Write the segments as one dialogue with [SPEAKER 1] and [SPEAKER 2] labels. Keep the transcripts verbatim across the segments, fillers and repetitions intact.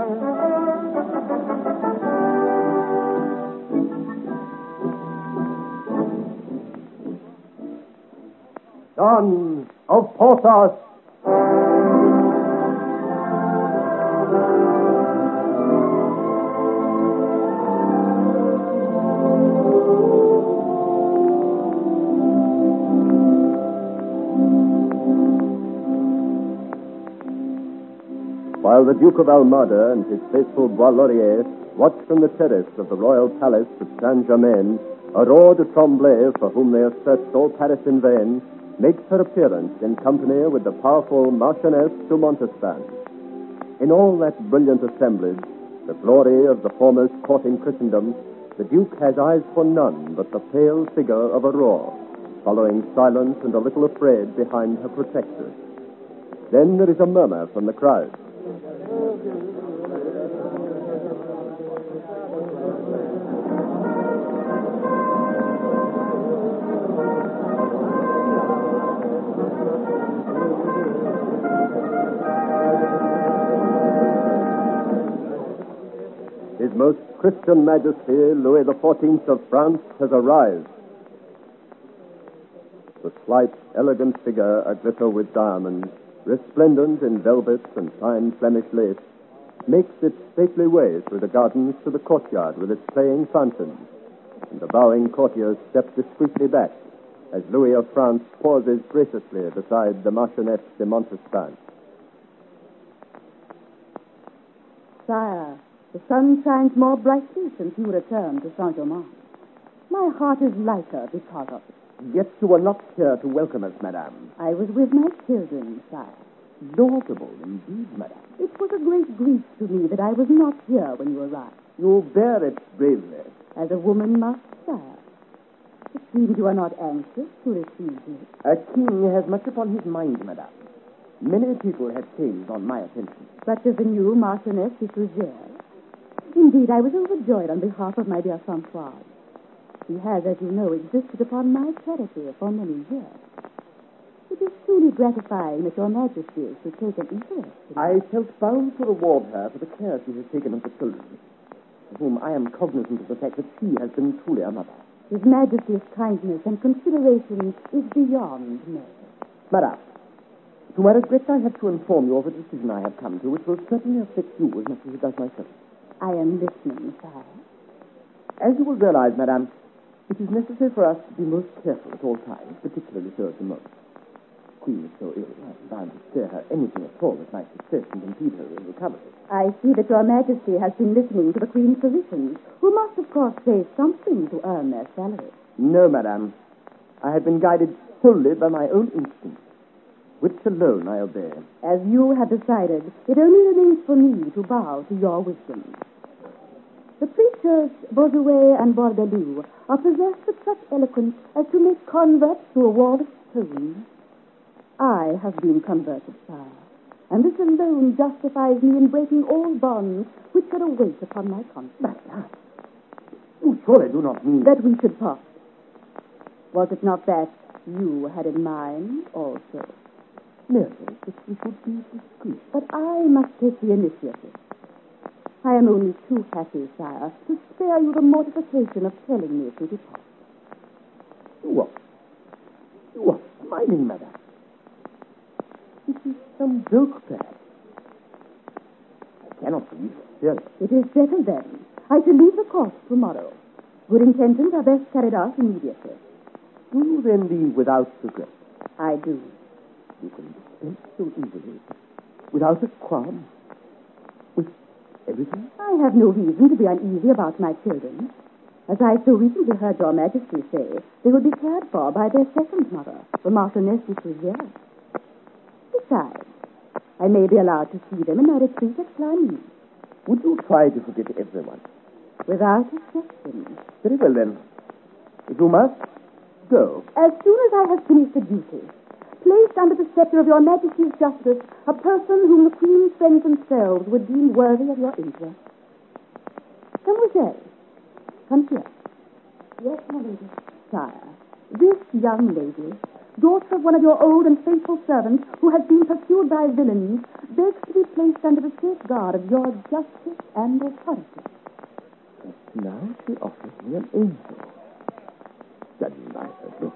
[SPEAKER 1] Sons of Porthos. While the Duke of Almada and his faithful Bois Laurier watch from the terrace of the royal palace at Saint-Germain, Aurore de Tremblay, for whom they have searched all Paris in vain, makes her appearance in company with the powerful Marchioness de Montespan. In all that brilliant assemblage, the glory of the foremost court in Christendom, the Duke has eyes for none but the pale figure of Aurore, following silent and a little afraid behind her protector. Then there is a murmur from the crowd. His Most Christian Majesty, Louis the Fourteenth of France, has arrived. The slight, elegant figure aglitter with diamonds, resplendent in velvet and fine Flemish lace, makes its stately way through the gardens to the courtyard with its playing fountains, and the bowing courtiers step discreetly back as Louis of France pauses graciously beside the Marchioness de Montespan.
[SPEAKER 2] Sire, the sun shines more brightly since you returned to Saint-Germain. My heart is lighter because of it.
[SPEAKER 1] Yet you were not here to welcome us, madame.
[SPEAKER 2] I was with my children, sire.
[SPEAKER 1] Laudable indeed, madame.
[SPEAKER 2] It was a great grief to me that I was not here when you arrived.
[SPEAKER 1] You bear it bravely.
[SPEAKER 2] As a woman must, sire. It seems you are not anxious to receive me.
[SPEAKER 1] A king has much upon his mind, madame. Many people have claims on my attention.
[SPEAKER 2] Such as the new Marchioness de Fougères. Indeed, I was overjoyed on behalf of my dear Francoise. She has, as you know, existed upon my charity for many years. It is truly gratifying that your Majesty should take an interest in
[SPEAKER 1] I felt bound to reward her for the care she has taken of the children, of whom I am cognizant of the fact that she has been truly a mother.
[SPEAKER 2] His Majesty's kindness and consideration is beyond measure.
[SPEAKER 1] Madame, to my regret, I have to inform you of a decision I have come to, which will certainly affect you as much as it does myself.
[SPEAKER 2] I am listening, sire.
[SPEAKER 1] As you will realize, madame, it is necessary for us to be most careful at all times, particularly so at the moment. The Queen is so ill, I am bound to spare her anything at all that might distress and impede her in recovery.
[SPEAKER 2] I see that your Majesty has been listening to the Queen's physicians, who must, of course, say something to earn their salary.
[SPEAKER 1] No, madame. I have been guided solely by my own instincts, which alone I obey.
[SPEAKER 2] As you have decided, it only remains for me to bow to your wisdom. The preachers Bossuet and Bourdaloue are possessed with such eloquence as to make converts to a wall of stone. I have been converted, sire, and this alone justifies me in breaking all bonds which had a weight upon my conscience.
[SPEAKER 1] You surely do not mean
[SPEAKER 2] that we should part. Was it not that you had in mind also?
[SPEAKER 1] Merely that we should be discreet.
[SPEAKER 2] But I must take the initiative. I am only too happy, sire, to spare you the mortification of telling me to depart.
[SPEAKER 1] You are, you are smiling, madame. It is some joke, perhaps. I cannot believe it, really.
[SPEAKER 2] It is settled, then. I shall leave the court tomorrow. Good intentions are best carried out immediately.
[SPEAKER 1] Do you then leave without regret?
[SPEAKER 2] I do.
[SPEAKER 1] You can dispense so easily, without a qualm, with everything?
[SPEAKER 2] I have no reason to be uneasy about my children. As I so recently heard your Majesty say, they will be cared for by their second mother, the Marchioness de Fougères. Besides, I may be allowed to see them in my retreat at Cluny.
[SPEAKER 1] Would you try to forget everyone?
[SPEAKER 2] Without exception.
[SPEAKER 1] Very well, then. If you must, go.
[SPEAKER 2] As soon as I have finished the duty, placed under the scepter of your Majesty's justice a person whom the Queen's friends themselves would deem worthy of your interest. Mademoiselle, come here.
[SPEAKER 3] Yes, my lady.
[SPEAKER 2] Sire, This young lady, daughter of one of your old and faithful servants who has been pursued by villains, begs to be placed under the safeguard of your justice and authority.
[SPEAKER 3] But now she offers me an angel. Judging by her look.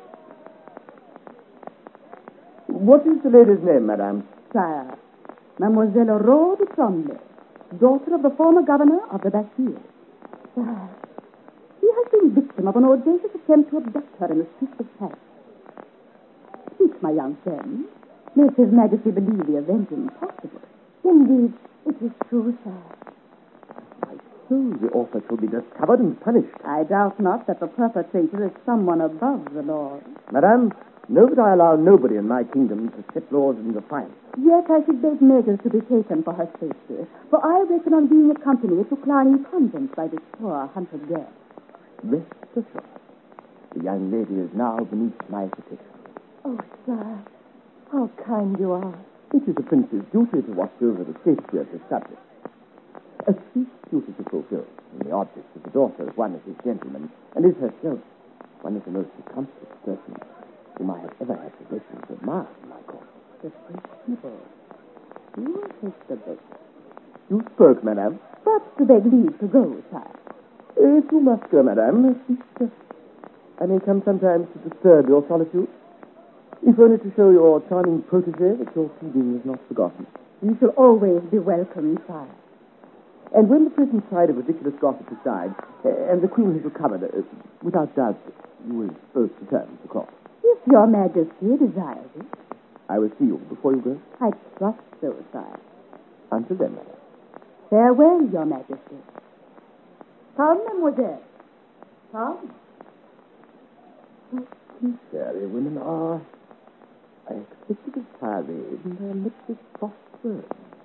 [SPEAKER 3] What is the lady's name, madame?
[SPEAKER 2] Sire, Mademoiselle Aurore de Tremblay, daughter of the former governor of the Bastille. Sire, she has been victim of an audacious attempt to abduct her in the streets of Paris. Speak, my young friend. Let His Majesty believe the event impossible. Indeed, it is true, sire.
[SPEAKER 3] My soul, the author shall be discovered and punished.
[SPEAKER 2] I doubt not that the perpetrator is someone above the law.
[SPEAKER 3] Madame, know that I allow nobody in my kingdom to set laws in defiance.
[SPEAKER 2] Yet I should beg measures to be taken for her safety, for I reckon on being accompanied to Clarny Convent by this poor hunted girl.
[SPEAKER 3] Rest assured, the young lady is now beneath my protection.
[SPEAKER 2] Oh, sir, how kind you are.
[SPEAKER 3] It is a prince's duty to watch over the safety of his subjects. A chief duty to fulfill, and the object of the daughter of one of his gentlemen, and is herself one of the most accomplished persons whom I have ever had the blessing to admire in my court.
[SPEAKER 2] The people. You take the bait.
[SPEAKER 3] You spoke, madame.
[SPEAKER 2] But to beg leave to go, sire.
[SPEAKER 3] If you must go, madame, at least uh, I may come sometimes to disturb your solitude. If only to show your charming protégé that your feeding is not forgotten.
[SPEAKER 2] You shall always be welcome, sire.
[SPEAKER 3] And when the present tide of ridiculous gossip subsides, uh, and the Queen has recovered, uh, without doubt, you will both return to the court.
[SPEAKER 2] If your Majesty desires it.
[SPEAKER 3] I will see you before you go.
[SPEAKER 2] I trust so, sire.
[SPEAKER 3] Until then, madame.
[SPEAKER 2] Farewell, your Majesty. Come, mademoiselle. Come.
[SPEAKER 3] How sincere women are. I expected a tirade, and their lips is soft words.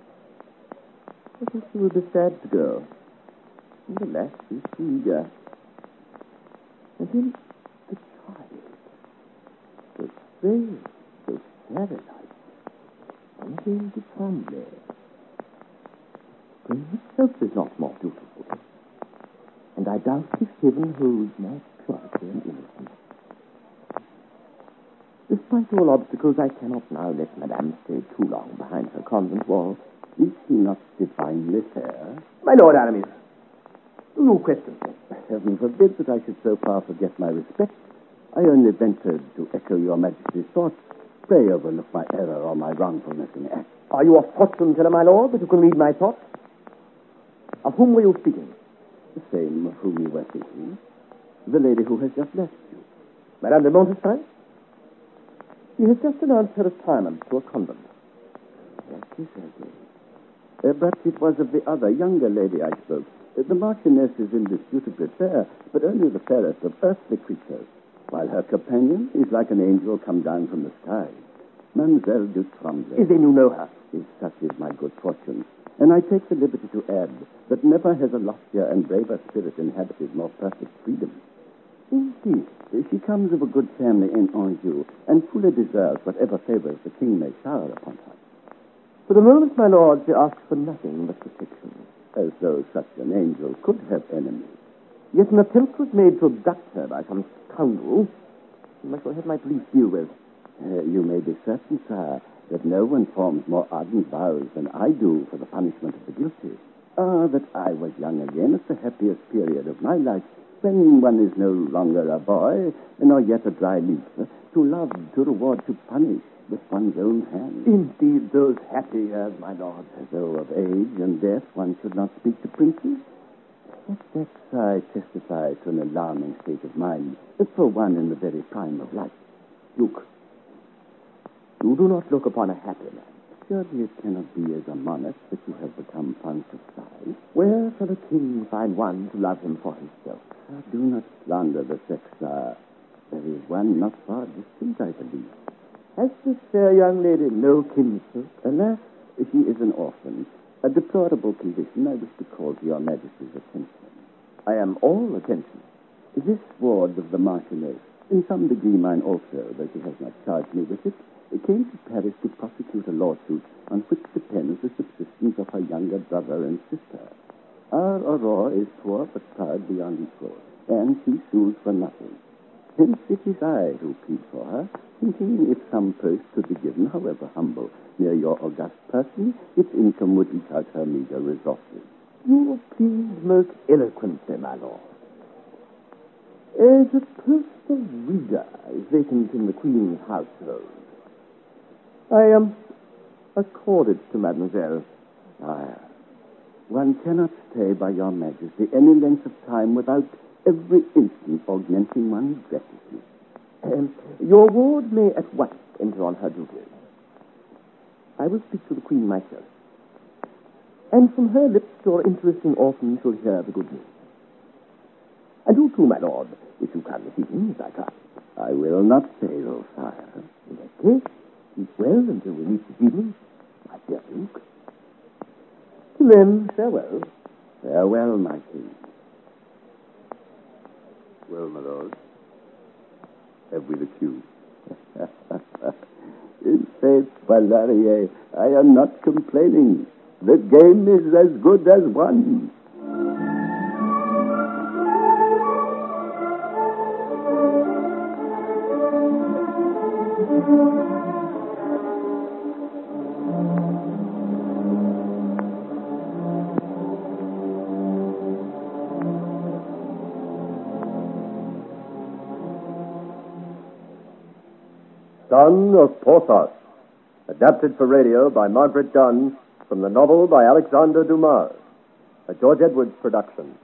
[SPEAKER 3] I think she will be sad to go. And alas, she's too eager. And then the child. So frail, so sterilized. Mademoiselle de Tremblay. Spring itself is not more beautiful. And I doubt if heaven holds more purity and innocence. Despite all obstacles, I cannot now let Madame stay too long behind her convent wall. Is she not divinely fair? My Lord Aramis, you question me. Heaven forbid that I should so far forget my respect. I only ventured to echo your Majesty's thoughts. Pray overlook my error or my wrongfulness in act. Are you a fortune teller, my lord, that you can read my thoughts? Of whom were you speaking? The same of whom you were thinking. The lady who has just left you. Madame de Montespan? She has just announced her retirement to a convent. That is her game. Uh, but it was of the other, younger lady I spoke. Uh, the Marchioness is indisputably fair, but only the fairest of earthly creatures, while her companion is like an angel come down from the sky. Mademoiselle de Tremblay. Then you know her. If such is my good fortune. And I take the liberty to add that never has a loftier and braver spirit inhabited more perfect freedom. Indeed, she comes of a good family in Anjou, and fully deserves whatever favors the king may shower upon her. For the moment, my lord, she asks for nothing but protection, as though such an angel could have enemies. Yet an attempt was made to abduct her by some scoundrel, whom I shall have my police deal with. Uh, you may be certain, sire, that no one forms more ardent vows than I do for the punishment of the guilty. Ah, that I was young again at the happiest period of my life, when one is no longer a boy, nor yet a dry leaf, to love, to reward, to punish with one's own hand. Indeed, those happy years, my lord. Though of age and death one should not speak to princes, yet that sigh testifies to an alarming state of mind, for one in the very prime of life. Look, you do not look upon a happy man. Surely it cannot be as a monarch that you have become fond of sighs. Where shall a king find one to love him for himself? Ah, do not slander the sex, sire. There is one not far distant, I believe. Has this fair young lady no kinsfolk? Alas, she is an orphan. A deplorable condition I wish to call to your Majesty's attention. I am all attention. This ward of the Marchioness, in some degree mine also, though she has not charged me with it, it came to Paris to prosecute a lawsuit on which depends the subsistence of her younger brother and sister. Our Aurore is poor but proud beyond equal, and she sues for nothing. Hence it is I who plead for her, thinking if some post could be given, however humble, near your august person, its income would eke out her meager resources.
[SPEAKER 4] You plead most eloquently, my lord. As a post of reader is vacant in the Queen's household, I am accorded to Mademoiselle.
[SPEAKER 3] Sire, one cannot stay by your majesty any length of time without every instant augmenting one's gratitude.
[SPEAKER 4] Um, your ward may at once enter on her duties. I will speak to the Queen myself. And from her lips your interesting orphan shall hear the good news. And you too, my lord, if you come this evening, as I trust.
[SPEAKER 3] I will not fail, sire.
[SPEAKER 4] In that case, keep well until we meet this evening, my dear Duke. Till then, farewell.
[SPEAKER 3] Farewell, my king.
[SPEAKER 1] Well, my lord, have we the cue?
[SPEAKER 3] In faith, Valerier, I am not complaining. The game is as good as won.
[SPEAKER 1] Son of Porthos, adapted for radio by Margaret Dunn from the novel by Alexander Dumas, a George Edwards production.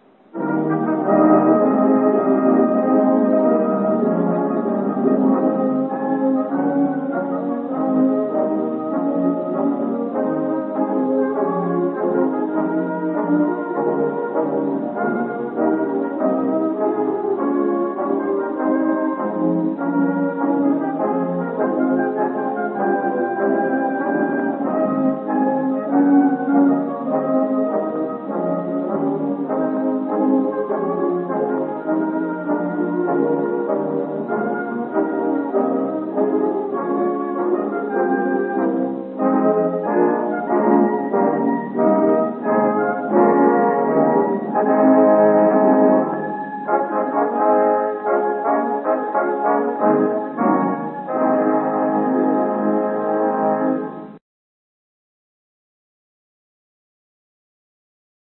[SPEAKER 1] Thank you.